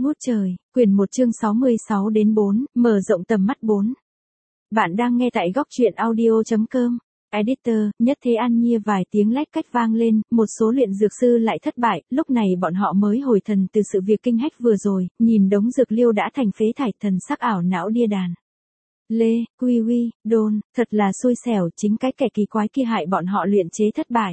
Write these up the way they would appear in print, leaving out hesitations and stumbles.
ngút trời, quyển 1 chương 66 đến 4, mở rộng tầm mắt 4. Bạn đang nghe tại góc truyện audio.com. Editor, Nhất Thế An Nhiên vài tiếng lách cách vang lên, một số luyện dược sư lại thất bại, lúc này bọn họ mới hồi thần từ sự việc kinh hách vừa rồi, nhìn đống dược liêu đã thành phế thải, thần sắc ảo não điên đàn. Lê, Quy Huy, Đôn, thật là xui xẻo, chính cái kẻ kỳ quái kia hại bọn họ luyện chế thất bại.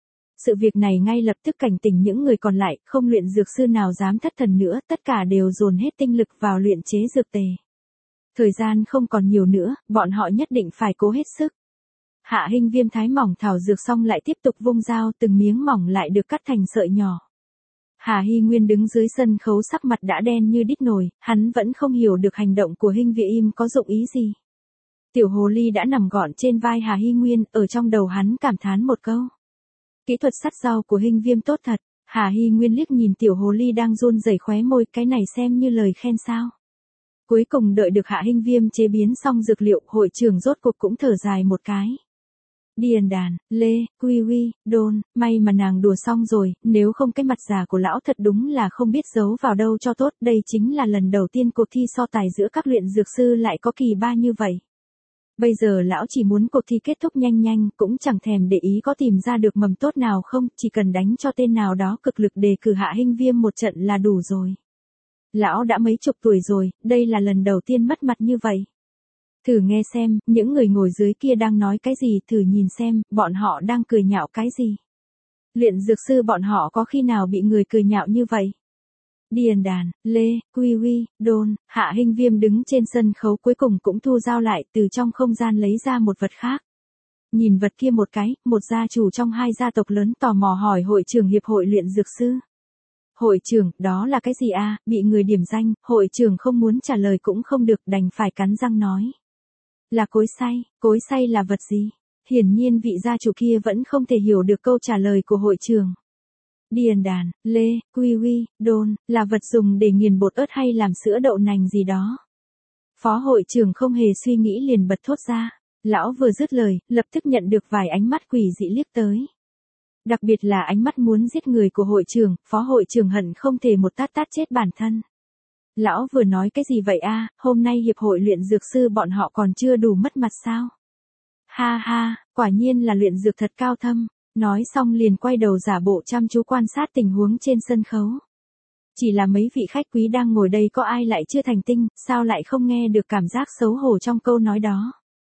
Sự việc này ngay lập tức cảnh tỉnh những người còn lại, không luyện dược sư nào dám thất thần nữa, tất cả đều dồn hết tinh lực vào luyện chế dược tề. Thời gian không còn nhiều nữa, bọn họ nhất định phải cố hết sức. Hạ Hinh Viêm thái mỏng thảo dược xong lại tiếp tục vung dao, từng miếng mỏng lại được cắt thành sợi nhỏ. Hà Hy Nguyên đứng dưới sân khấu sắc mặt đã đen như đít nồi, hắn vẫn không hiểu được hành động của Hinh Vị Im có dụng ý gì. Tiểu hồ ly đã nằm gọn trên vai Hà Hy Nguyên, ở trong đầu hắn cảm thán một câu. Kỹ thuật sắt rau của Hinh Viêm tốt thật. Hà Hy Nguyên liếc nhìn tiểu hồ ly đang run rẩy khóe môi, cái này xem như lời khen sao. Cuối cùng đợi được Hạ Hinh Viêm chế biến xong dược liệu, hội trưởng rốt cuộc cũng thở dài một cái. Điền đàn, Lê, Quy Huy, Đôn, may mà nàng đùa xong rồi, nếu không cái mặt già của lão thật đúng là không biết giấu vào đâu cho tốt. Đây chính là lần đầu tiên cuộc thi so tài giữa các luyện dược sư lại có kỳ ba như vậy. Bây giờ lão chỉ muốn cuộc thi kết thúc nhanh nhanh, cũng chẳng thèm để ý có tìm ra được mầm tốt nào không, chỉ cần đánh cho tên nào đó cực lực đề cử Hạ Hinh Viêm một trận là đủ rồi. Lão đã mấy chục tuổi rồi, đây là lần đầu tiên mất mặt như vậy. Thử nghe xem, những người ngồi dưới kia đang nói cái gì, thử nhìn xem, bọn họ đang cười nhạo cái gì. Luyện dược sư bọn họ có khi nào bị người cười nhạo như vậy? Điền đàn, Lê, Quy Huy, Đôn, Hạ Hinh Viêm đứng trên sân khấu cuối cùng cũng thu dao lại, từ trong không gian lấy ra một vật khác. Nhìn vật kia một cái, một gia chủ trong hai gia tộc lớn tò mò hỏi hội trưởng hiệp hội luyện dược sư. Hội trưởng, đó là cái gì a? Bị người điểm danh, hội trưởng không muốn trả lời cũng không được, đành phải cắn răng nói. Là cối xay là vật gì? Hiển nhiên vị gia chủ kia vẫn không thể hiểu được câu trả lời của hội trưởng. Điền đàn, Lê, Quy Huy, Đôn, là vật dùng để nghiền bột ớt hay làm sữa đậu nành gì đó. Phó hội trưởng không hề suy nghĩ liền bật thốt ra. Lão vừa dứt lời, lập tức nhận được vài ánh mắt quỷ dị liếc tới. Đặc biệt là ánh mắt muốn giết người của hội trưởng, phó hội trưởng hận không thể một tát tát chết bản thân. Lão vừa nói cái gì vậy a? Hôm nay hiệp hội luyện dược sư bọn họ còn chưa đủ mất mặt sao? Ha ha, quả nhiên là luyện dược thật cao thâm. Nói xong liền quay đầu giả bộ chăm chú quan sát tình huống trên sân khấu. Chỉ là mấy vị khách quý đang ngồi đây có ai lại chưa thành tinh, sao lại không nghe được cảm giác xấu hổ trong câu nói đó.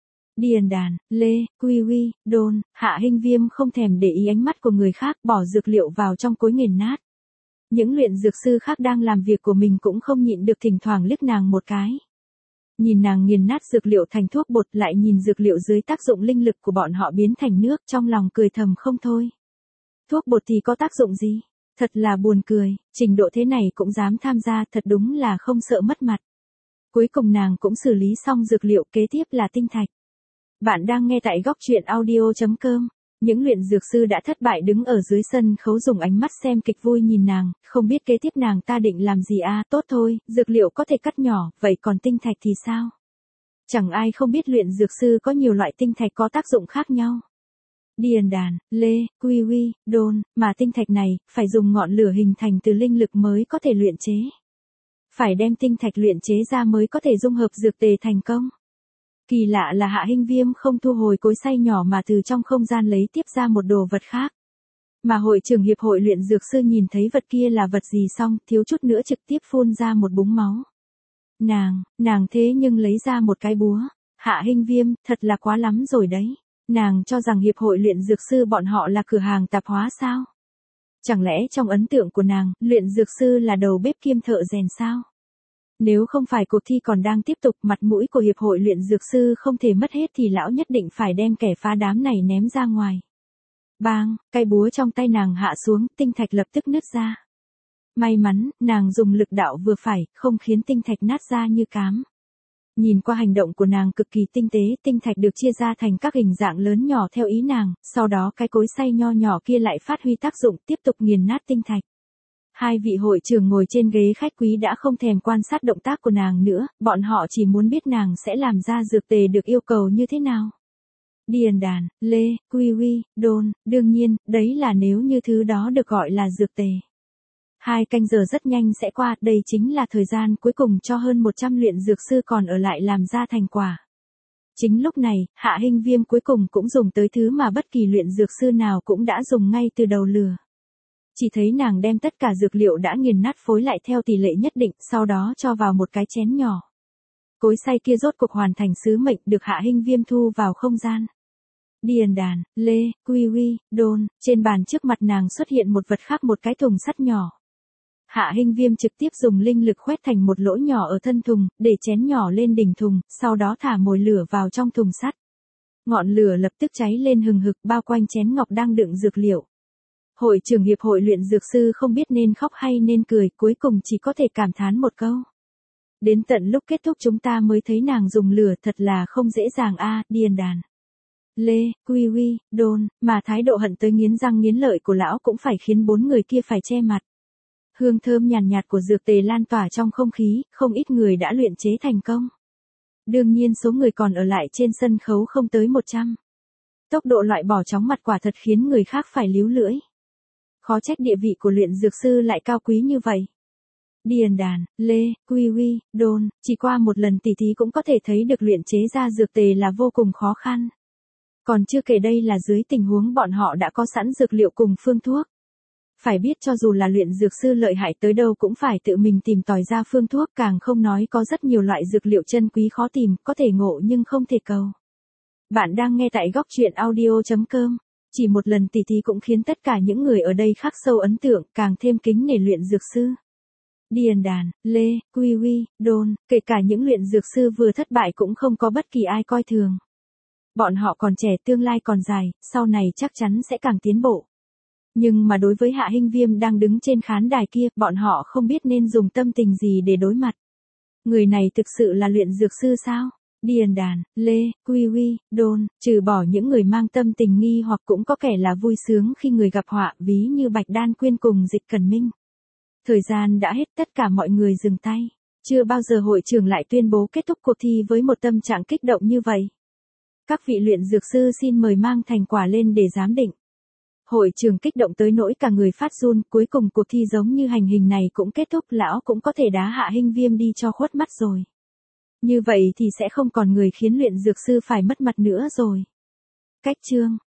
Điền đàn, Lê, Quy Huy, Đôn, Hạ Hinh Viêm không thèm để ý ánh mắt của người khác, bỏ dược liệu vào trong cối nghiền nát. Những luyện dược sư khác đang làm việc của mình cũng không nhịn được thỉnh thoảng liếc nàng một cái. Nhìn nàng nghiền nát dược liệu thành thuốc bột, lại nhìn dược liệu dưới tác dụng linh lực của bọn họ biến thành nước, trong lòng cười thầm không thôi. Thuốc bột thì có tác dụng gì? Thật là buồn cười, trình độ thế này cũng dám tham gia, thật đúng là không sợ mất mặt. Cuối cùng nàng cũng xử lý xong dược liệu, kế tiếp là tinh thạch. Bạn đang nghe tại góc truyện audio.com. Những luyện dược sư đã thất bại đứng ở dưới sân khấu dùng ánh mắt xem kịch vui nhìn nàng, không biết kế tiếp nàng ta định làm gì a? Tốt thôi, dược liệu có thể cắt nhỏ, vậy còn tinh thạch thì sao? Chẳng ai không biết luyện dược sư có nhiều loại tinh thạch có tác dụng khác nhau. Điền đàn, Lê, Quy Huy, Đôn, mà tinh thạch này, phải dùng ngọn lửa hình thành từ linh lực mới có thể luyện chế. Phải đem tinh thạch luyện chế ra mới có thể dung hợp dược tề thành công. Kỳ lạ là Hạ Hinh Viêm không thu hồi cối xay nhỏ mà từ trong không gian lấy tiếp ra một đồ vật khác. Mà hội trưởng hiệp hội luyện dược sư nhìn thấy vật kia là vật gì xong, thiếu chút nữa trực tiếp phun ra một búng máu. Nàng thế nhưng lấy ra một cái búa. Hạ Hinh Viêm, thật là quá lắm rồi đấy. Nàng cho rằng hiệp hội luyện dược sư bọn họ là cửa hàng tạp hóa sao? Chẳng lẽ trong ấn tượng của nàng, luyện dược sư là đầu bếp kiêm thợ rèn sao? Nếu không phải cuộc thi còn đang tiếp tục, mặt mũi của hiệp hội luyện dược sư không thể mất hết thì lão nhất định phải đem kẻ phá đám này ném ra ngoài. Bang, cây búa trong tay nàng hạ xuống, tinh thạch lập tức nứt ra. May mắn, nàng dùng lực đạo vừa phải, không khiến tinh thạch nát ra như cám. Nhìn qua hành động của nàng cực kỳ tinh tế, tinh thạch được chia ra thành các hình dạng lớn nhỏ theo ý nàng, sau đó cái cối xay nho nhỏ kia lại phát huy tác dụng tiếp tục nghiền nát tinh thạch. Hai vị hội trưởng ngồi trên ghế khách quý đã không thèm quan sát động tác của nàng nữa, bọn họ chỉ muốn biết nàng sẽ làm ra dược tề được yêu cầu như thế nào. Điền đàn, Lê, Quy Huy, Đôn, đương nhiên, đấy là nếu như thứ đó được gọi là dược tề. 2 canh giờ rất nhanh sẽ qua, đây chính là thời gian cuối cùng cho hơn 100 luyện dược sư còn ở lại làm ra thành quả. Chính lúc này, Hạ Hinh Viêm cuối cùng cũng dùng tới thứ mà bất kỳ luyện dược sư nào cũng đã dùng ngay từ đầu lửa. Chỉ thấy nàng đem tất cả dược liệu đã nghiền nát phối lại theo tỷ lệ nhất định, sau đó cho vào một cái chén nhỏ. Cối xay kia rốt cuộc hoàn thành sứ mệnh được Hạ Hinh Viêm thu vào không gian. Điền đàn, lê, quy quy, đôn, trên bàn trước mặt nàng xuất hiện một vật khác, một cái thùng sắt nhỏ. Hạ Hinh Viêm trực tiếp dùng linh lực khoét thành một lỗ nhỏ ở thân thùng, để chén nhỏ lên đỉnh thùng, sau đó thả mồi lửa vào trong thùng sắt. Ngọn lửa lập tức cháy lên hừng hực bao quanh chén ngọc đang đựng dược liệu. Hội trưởng hiệp hội luyện dược sư không biết nên khóc hay nên cười, cuối cùng chỉ có thể cảm thán một câu. Đến tận lúc kết thúc chúng ta mới thấy nàng dùng lửa thật là không dễ dàng a. Điền đàn, lê, quy quy, đôn, mà thái độ hận tới nghiến răng nghiến lợi của lão cũng phải khiến 4 người kia phải che mặt. Hương thơm nhàn nhạt của dược tề lan tỏa trong không khí, không ít người đã luyện chế thành công. Đương nhiên số người còn ở lại trên sân khấu không tới 100. Tốc độ loại bỏ chóng mặt quả thật khiến người khác phải líu lưỡi. Khó trách địa vị của luyện dược sư lại cao quý như vậy. Điền đàn, lê, quy quy, đôn, chỉ qua một lần tỉ thí cũng có thể thấy được luyện chế ra dược tề là vô cùng khó khăn. Còn chưa kể đây là dưới tình huống bọn họ đã có sẵn dược liệu cùng phương thuốc. Phải biết cho dù là luyện dược sư lợi hại tới đâu cũng phải tự mình tìm tòi ra phương thuốc, càng không nói có rất nhiều loại dược liệu chân quý khó tìm, có thể ngộ nhưng không thể cầu. Bạn đang nghe tại góc truyện audio.com. Chỉ một lần tỉ thí cũng khiến tất cả những người ở đây khắc sâu ấn tượng, càng thêm kính nể luyện dược sư. Điền đàn, lê, quy quy, đôn, kể cả những luyện dược sư vừa thất bại cũng không có bất kỳ ai coi thường. Bọn họ còn trẻ, tương lai còn dài, sau này chắc chắn sẽ càng tiến bộ. Nhưng mà đối với Hạ Hinh Viêm đang đứng trên khán đài kia, bọn họ không biết nên dùng tâm tình gì để đối mặt. Người này thực sự là luyện dược sư sao? Điền đàn, lê, quy quy, đôn, trừ bỏ những người mang tâm tình nghi hoặc cũng có kẻ là vui sướng khi người gặp họa, ví như Bạch Đan Quyên cùng Dịch Cẩn Minh. Thời gian đã hết, tất cả mọi người dừng tay. Chưa bao giờ hội trưởng lại tuyên bố kết thúc cuộc thi với một tâm trạng kích động như vậy. Các vị luyện dược sư xin mời mang thành quả lên để giám định. Hội trưởng kích động tới nỗi cả người phát run, cuối cùng cuộc thi giống như hành hình này cũng kết thúc, lão cũng có thể đá Hạ Hinh Viêm đi cho khuất mắt rồi. Như vậy thì sẽ không còn người khiến luyện dược sư phải mất mặt nữa rồi. Cách chương